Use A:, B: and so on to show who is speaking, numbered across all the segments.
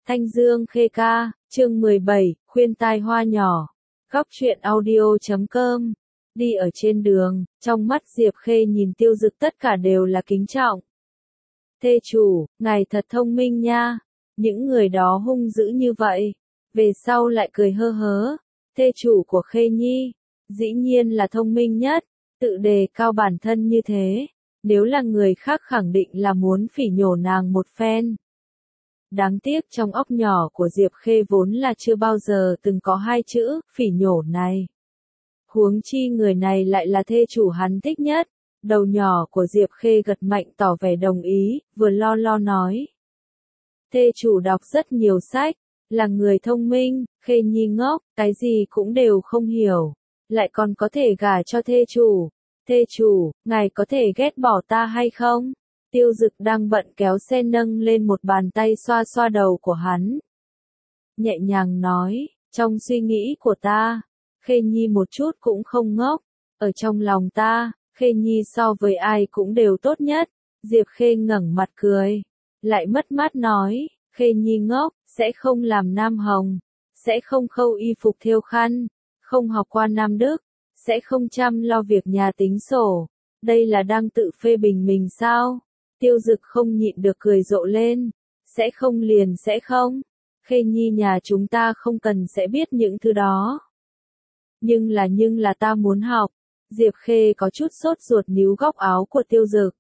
A: Thanh Dương Khê Ca, chương 17, khuyên tai hoa nhỏ. Góc truyện audio.com. Đi ở trên đường, trong mắt Diệp Khê nhìn Tiêu Dực tất cả đều là kính trọng. Thê chủ, ngài thật thông minh nha. Những người đó hung dữ như vậy, về sau lại cười hơ hớ. Thê chủ của Khê Nhi, dĩ nhiên là thông minh nhất, tự đề cao bản thân như thế. Nếu là người khác khẳng định là muốn phỉ nhổ nàng một phen. Đáng tiếc trong óc nhỏ của Diệp Khê vốn là chưa bao giờ từng có hai chữ, phỉ nhổ này. Huống chi người này lại là thê chủ hắn thích nhất. Đầu nhỏ của Diệp Khê gật mạnh tỏ vẻ đồng ý, vừa lo lo nói. Thê chủ đọc rất nhiều sách, là người thông minh, Khê Nhi ngốc, cái gì cũng đều không hiểu, lại còn có thể gả cho thê chủ. Thê chủ, ngài có thể ghét bỏ ta hay không? Tiêu Dực đang bận kéo xe nâng lên một bàn tay xoa xoa đầu của hắn. Nhẹ nhàng nói, trong suy nghĩ của ta, Khê Nhi một chút cũng không ngốc, ở trong lòng ta, Khê Nhi so với ai cũng đều tốt nhất. Diệp Khê ngẩng mặt cười, lại mất mát nói, Khê Nhi ngốc, sẽ không làm nam hồng, sẽ không khâu y phục thêu khăn, không học qua Nam Đức, sẽ không chăm lo việc nhà tính sổ. Đây là đang tự phê bình mình sao? Tiêu Dực không nhịn được cười rộ lên. Sẽ không liền sẽ không. Khê Nhi nhà chúng ta không cần sẽ biết những thứ đó. Nhưng là ta muốn học. Diệp Khê có chút sốt ruột níu góc áo của Tiêu Dực.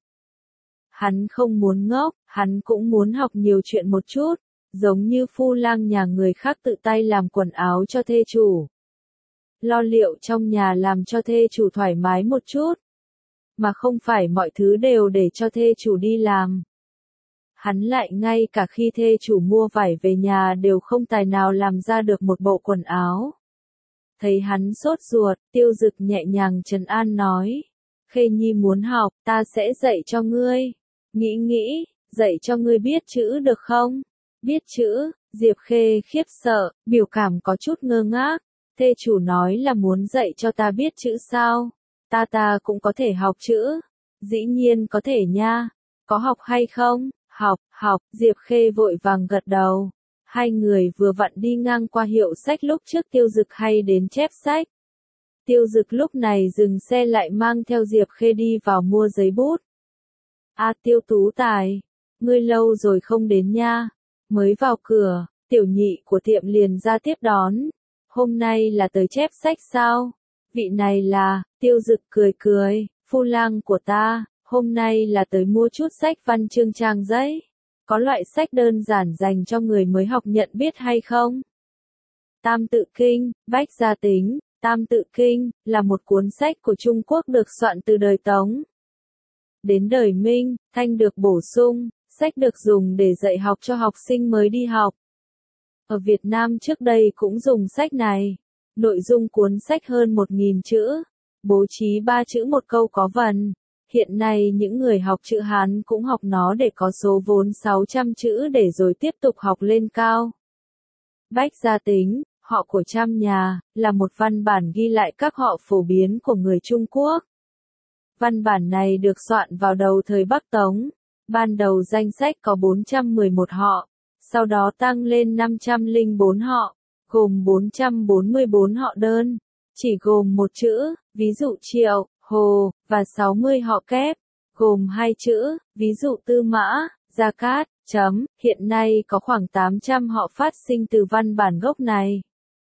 A: Hắn không muốn ngốc, hắn cũng muốn học nhiều chuyện một chút, giống như phu lang nhà người khác tự tay làm quần áo cho thê chủ. Lo liệu trong nhà làm cho thê chủ thoải mái một chút, mà không phải mọi thứ đều để cho thê chủ đi làm. Hắn lại ngay cả khi thê chủ mua vải về nhà đều không tài nào làm ra được một bộ quần áo. Thấy hắn sốt ruột, Tiêu Dực nhẹ nhàng trấn an nói, Khê Nhi muốn học, ta sẽ dạy cho ngươi. Nghĩ, dạy cho ngươi biết chữ được không? Biết chữ, Diệp Khê khiếp sợ, biểu cảm có chút ngơ ngác. Thê chủ nói là muốn dạy cho ta biết chữ sao? Ta cũng có thể học chữ. Dĩ nhiên có thể nha. Có học hay không? Học, Diệp Khê vội vàng gật đầu. Hai người vừa vặn đi ngang qua hiệu sách lúc trước Tiêu Dực hay đến chép sách. Tiêu Dực lúc này dừng xe lại mang theo Diệp Khê đi vào mua giấy bút. Tiêu Tú Tài, ngươi lâu rồi không đến nha. Mới vào cửa, tiểu nhị của tiệm liền ra tiếp đón. Hôm nay là tới chép sách sao? Vị này là, Tiêu Dực cười, phu lang của ta, hôm nay là tới mua chút sách văn chương trang giấy. Có loại sách đơn giản dành cho người mới học nhận biết hay không? Tam Tự Kinh, Bách Gia Tính. Tam Tự Kinh là một cuốn sách của Trung Quốc được soạn từ đời Tống đến đời Minh, Thanh được bổ sung, sách được dùng để dạy học cho học sinh mới đi học. Ở Việt Nam trước đây cũng dùng sách này. Nội dung cuốn sách hơn 1000 chữ, bố trí 3 chữ một câu có vần. Hiện nay những người học chữ Hán cũng học nó để có số vốn 600 chữ để rồi tiếp tục học lên cao. Bách Gia Tính, họ của trăm nhà, là một văn bản ghi lại các họ phổ biến của người Trung Quốc. Văn bản này được soạn vào đầu thời Bắc Tống. Ban đầu danh sách có 411 họ, sau đó tăng lên 504 họ, gồm 444 họ đơn, chỉ gồm một chữ, ví dụ Triệu, Hồ, và 60 họ kép, gồm 2 chữ, ví dụ Tư Mã, Gia Cát, chấm. Hiện nay có khoảng 800 họ phát sinh từ văn bản gốc này.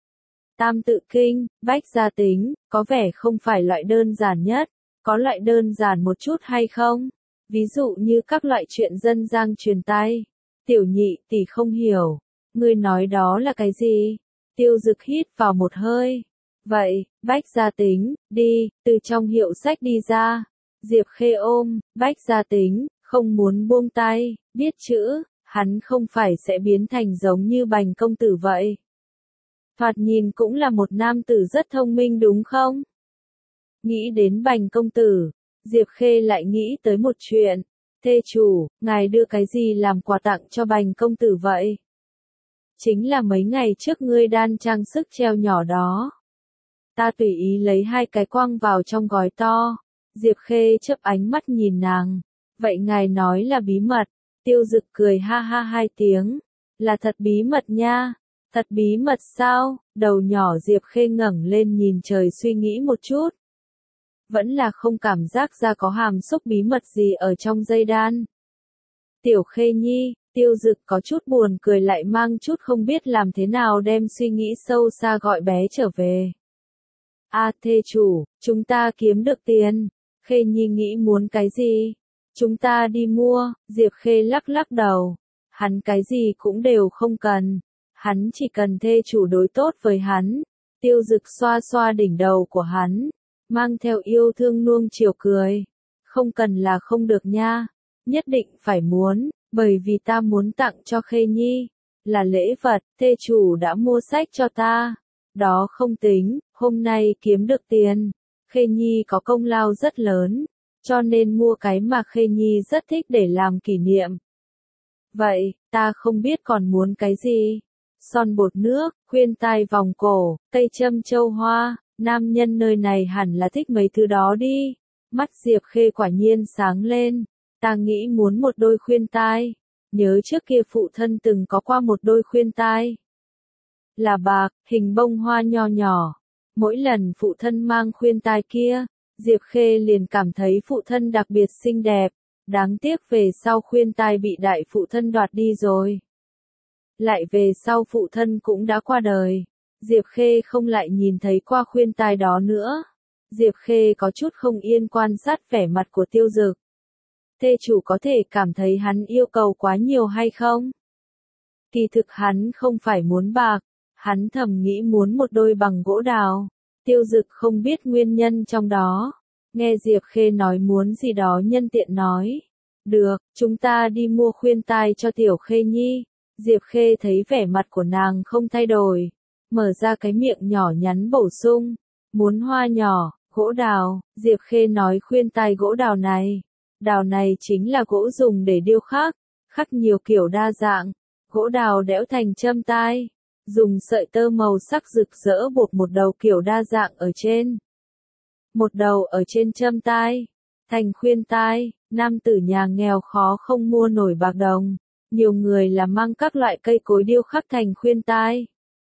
A: Tam Tự Kinh, Bách Gia Tính, có vẻ không phải loại đơn giản nhất, có loại đơn giản một chút hay không? Ví dụ như các loại chuyện dân gian truyền tai. Tiểu nhị tỷ không hiểu, ngươi nói đó là cái gì? Tiêu Dực hít vào một hơi. Vậy, Bách Gia Tính, đi, từ trong hiệu sách đi ra. Diệp Khê ôm, Bách Gia Tính, không muốn buông tay, biết chữ, hắn không phải sẽ biến thành giống như Bành công tử vậy. Thoạt nhìn cũng là một nam tử rất thông minh đúng không? Nghĩ đến Bành công tử, Diệp Khê lại nghĩ tới một chuyện. Thê chủ, ngài đưa cái gì làm quà tặng cho Bành công tử vậy? Chính là mấy ngày trước ngươi đan trang sức treo nhỏ đó. Ta tùy ý lấy 2 cái quăng vào trong gói to. Diệp Khê chớp ánh mắt nhìn nàng. Vậy ngài nói là bí mật. Tiêu Dực cười ha ha 2 tiếng. Là thật bí mật nha. Thật bí mật sao? Đầu nhỏ Diệp Khê ngẩng lên nhìn trời suy nghĩ một chút. Vẫn là không cảm giác ra có hàm xúc bí mật gì ở trong dây đan. Tiểu Khê Nhi, Tiêu Dực có chút buồn cười lại mang chút không biết làm thế nào đem suy nghĩ sâu xa gọi bé trở về. Thê chủ, chúng ta kiếm được tiền. Khê Nhi nghĩ muốn cái gì? Chúng ta đi mua. Diệp Khê lắc lắc đầu. Hắn cái gì cũng đều không cần. Hắn chỉ cần thê chủ đối tốt với hắn. Tiêu Dực xoa xoa đỉnh đầu của hắn, mang theo yêu thương nuông chiều cười. Không cần là không được nha. Nhất định phải muốn, bởi vì ta muốn tặng cho Khê Nhi. Là lễ vật, thê chủ đã mua sách cho ta. Đó không tính, hôm nay kiếm được tiền. Khê Nhi có công lao rất lớn, cho nên mua cái mà Khê Nhi rất thích để làm kỷ niệm. Vậy, ta không biết còn muốn cái gì. Son bột nước, khuyên tai vòng cổ, cây châm châu hoa, nam nhân nơi này hẳn là thích mấy thứ đó đi. Mắt Diệp Khê quả nhiên sáng lên, ta nghĩ muốn một đôi khuyên tai. Nhớ trước kia phụ thân từng có qua một đôi khuyên tai. Là bạc, hình bông hoa nho nhỏ. Mỗi lần phụ thân mang khuyên tai kia, Diệp Khê liền cảm thấy phụ thân đặc biệt xinh đẹp. Đáng tiếc về sau khuyên tai bị đại phụ thân đoạt đi rồi. Lại về sau phụ thân cũng đã qua đời. Diệp Khê không lại nhìn thấy qua khuyên tai đó nữa. Diệp Khê có chút không yên quan sát vẻ mặt của Tiêu Dực. Thê chủ có thể cảm thấy hắn yêu cầu quá nhiều hay không? Kỳ thực hắn không phải muốn bạc, hắn thầm nghĩ muốn một đôi bằng gỗ đào. Tiêu Dực không biết nguyên nhân trong đó. Nghe Diệp Khê nói muốn gì đó nhân tiện nói. Được, chúng ta đi mua khuyên tai cho Tiểu Khê Nhi. Diệp Khê thấy vẻ mặt của nàng không thay đổi. Mở ra cái miệng nhỏ nhắn bổ sung. Muốn hoa nhỏ, gỗ đào. Diệp Khê nói khuyên tai gỗ đào này. Đào này chính là gỗ dùng để điêu khắc. Khắc nhiều kiểu đa dạng. Gỗ đào đẽo thành châm tai. Dùng sợi tơ màu sắc rực rỡ buộc một đầu kiểu đa dạng ở trên. Một đầu ở trên châm tai. Thành khuyên tai. Nam tử nhà nghèo khó không mua nổi bạc đồng. Nhiều người là mang các loại cây cối điêu khắc thành khuyên tai.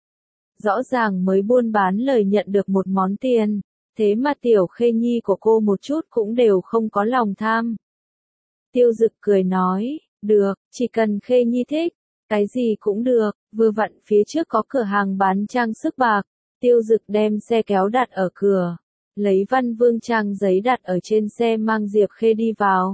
A: Rõ ràng mới buôn bán lời nhận được một món tiền. Thế mà Tiểu Khê Nhi của cô một chút cũng đều không có lòng tham. Tiêu Dực cười nói, được, chỉ cần Khê Nhi thích, cái gì cũng được. Vừa vặn phía trước có cửa hàng bán trang sức bạc. Tiêu Dực đem xe kéo đặt ở cửa. Lấy Văn Vương trang giấy đặt ở trên xe mang Diệp Khê đi vào.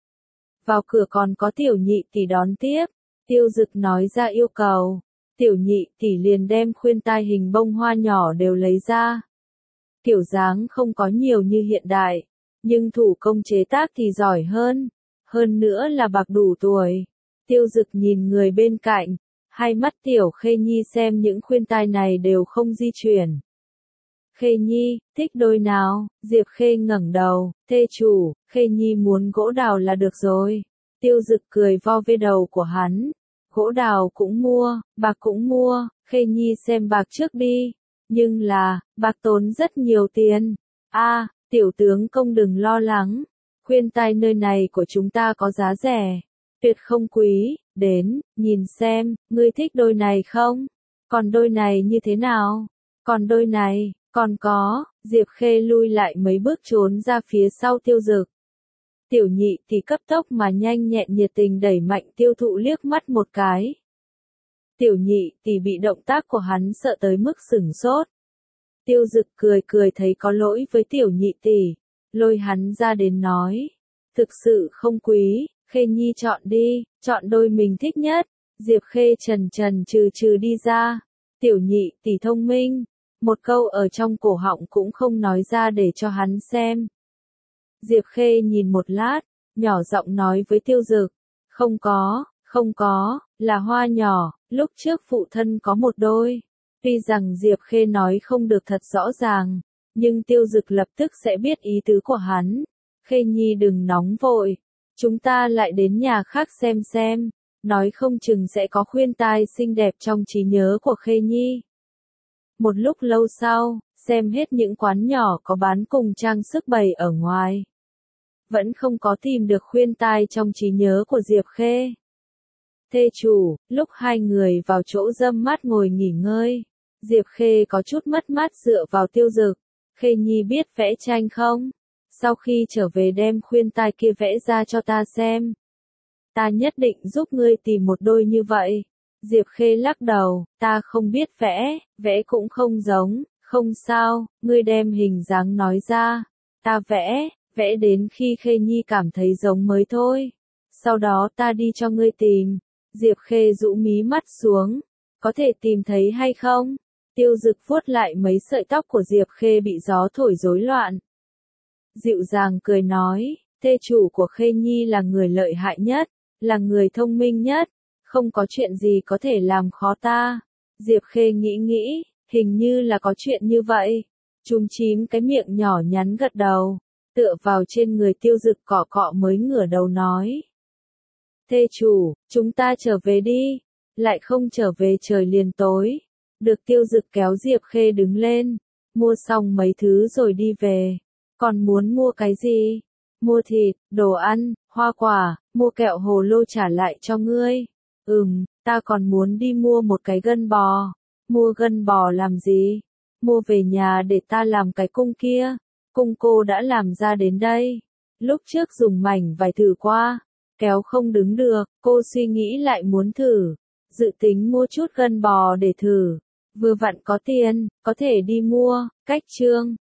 A: Vào cửa còn có Tiểu Nhị tỷ đón tiếp. Tiêu Dực nói ra yêu cầu. Tiểu Nhị tỷ liền đem khuyên tai hình bông hoa nhỏ đều lấy ra. Kiểu dáng không có nhiều như hiện đại, nhưng thủ công chế tác thì giỏi hơn. Hơn nữa là bạc đủ tuổi. Tiêu Dực nhìn người bên cạnh, hai mắt Tiểu Khê Nhi xem những khuyên tai này đều không di chuyển. Khê Nhi, thích đôi nào? Diệp Khê ngẩng đầu, thê chủ, Khê Nhi muốn gỗ đào là được rồi. Tiêu Dực cười vo về đầu của hắn. Gỗ đào cũng mua, bạc cũng mua, Khê Nhi xem bạc trước đi. Nhưng là, bạc tốn rất nhiều tiền. Tiểu tướng công đừng lo lắng. Khuyên tai nơi này của chúng ta có giá rẻ. Tuyệt không quý, đến, nhìn xem, ngươi thích đôi này không? Còn đôi này như thế nào? Còn đôi này, còn có, Diệp Khê lui lại mấy bước trốn ra phía sau Tiêu Dực. Tiểu Nhị thì cấp tốc mà nhanh nhẹn nhiệt tình đẩy mạnh Tiêu Thụ liếc mắt một cái. Tiểu Nhị thì bị động tác của hắn sợ tới mức sửng sốt. Tiêu Dực cười cười thấy có lỗi với Tiểu Nhị tỷ, lôi hắn ra đến nói. Thực sự không quý, Khê Nhi chọn đi, chọn đôi mình thích nhất. Diệp Khê trần trừ đi ra. Tiểu Nhị tỷ thông minh, một câu ở trong cổ họng cũng không nói ra để cho hắn xem. Diệp Khê nhìn một lát, nhỏ giọng nói với Tiêu Dực, không có, là hoa nhỏ, lúc trước phụ thân có một đôi. Tuy rằng Diệp Khê nói không được thật rõ ràng, nhưng Tiêu Dực lập tức sẽ biết ý tứ của hắn. Khê Nhi đừng nóng vội, chúng ta lại đến nhà khác xem, nói không chừng sẽ có khuyên tai xinh đẹp trong trí nhớ của Khê Nhi. Một lúc lâu sau, xem hết những quán nhỏ có bán cùng trang sức bày ở ngoài. Vẫn không có tìm được khuyên tai trong trí nhớ của Diệp Khê. Thê chủ, lúc hai người vào chỗ râm mát ngồi nghỉ ngơi, Diệp Khê có chút mất mát dựa vào Tiêu Dực. Khê Nhi biết vẽ tranh không? Sau khi trở về đem khuyên tai kia vẽ ra cho ta xem. Ta nhất định giúp ngươi tìm một đôi như vậy. Diệp Khê lắc đầu, ta không biết vẽ, vẽ cũng không giống, không sao, ngươi đem hình dáng nói ra. Ta vẽ, vẽ đến khi Khê Nhi cảm thấy giống mới thôi. Sau đó ta đi cho ngươi tìm. Diệp Khê rũ mí mắt xuống. Có thể tìm thấy hay không? Tiêu Dực vuốt lại mấy sợi tóc của Diệp Khê bị gió thổi rối loạn. Dịu dàng cười nói, thê chủ của Khê Nhi là người lợi hại nhất, là người thông minh nhất, không có chuyện gì có thể làm khó ta. Diệp Khê nghĩ, hình như là có chuyện như vậy. Chúm chím cái miệng nhỏ nhắn gật đầu, tựa vào trên người Tiêu Dực cọ cọ mới ngửa đầu nói. Thê chủ, chúng ta trở về đi, lại không trở về trời liền tối. Được Tiêu Dực kéo Diệp Khê đứng lên, mua xong mấy thứ rồi đi về. Còn muốn mua cái gì? Mua thịt, đồ ăn, hoa quả, mua kẹo hồ lô trả lại cho ngươi. Ta còn muốn đi mua một cái gân bò. Mua gân bò làm gì? Mua về nhà để ta làm cái cung kia. Cung cô đã làm ra đến đây. Lúc trước dùng mảnh vải thử qua, kéo không đứng được, cô suy nghĩ lại muốn thử. Dự tính mua chút gân bò để thử. Vừa vặn có tiền, có thể đi mua. Cách chương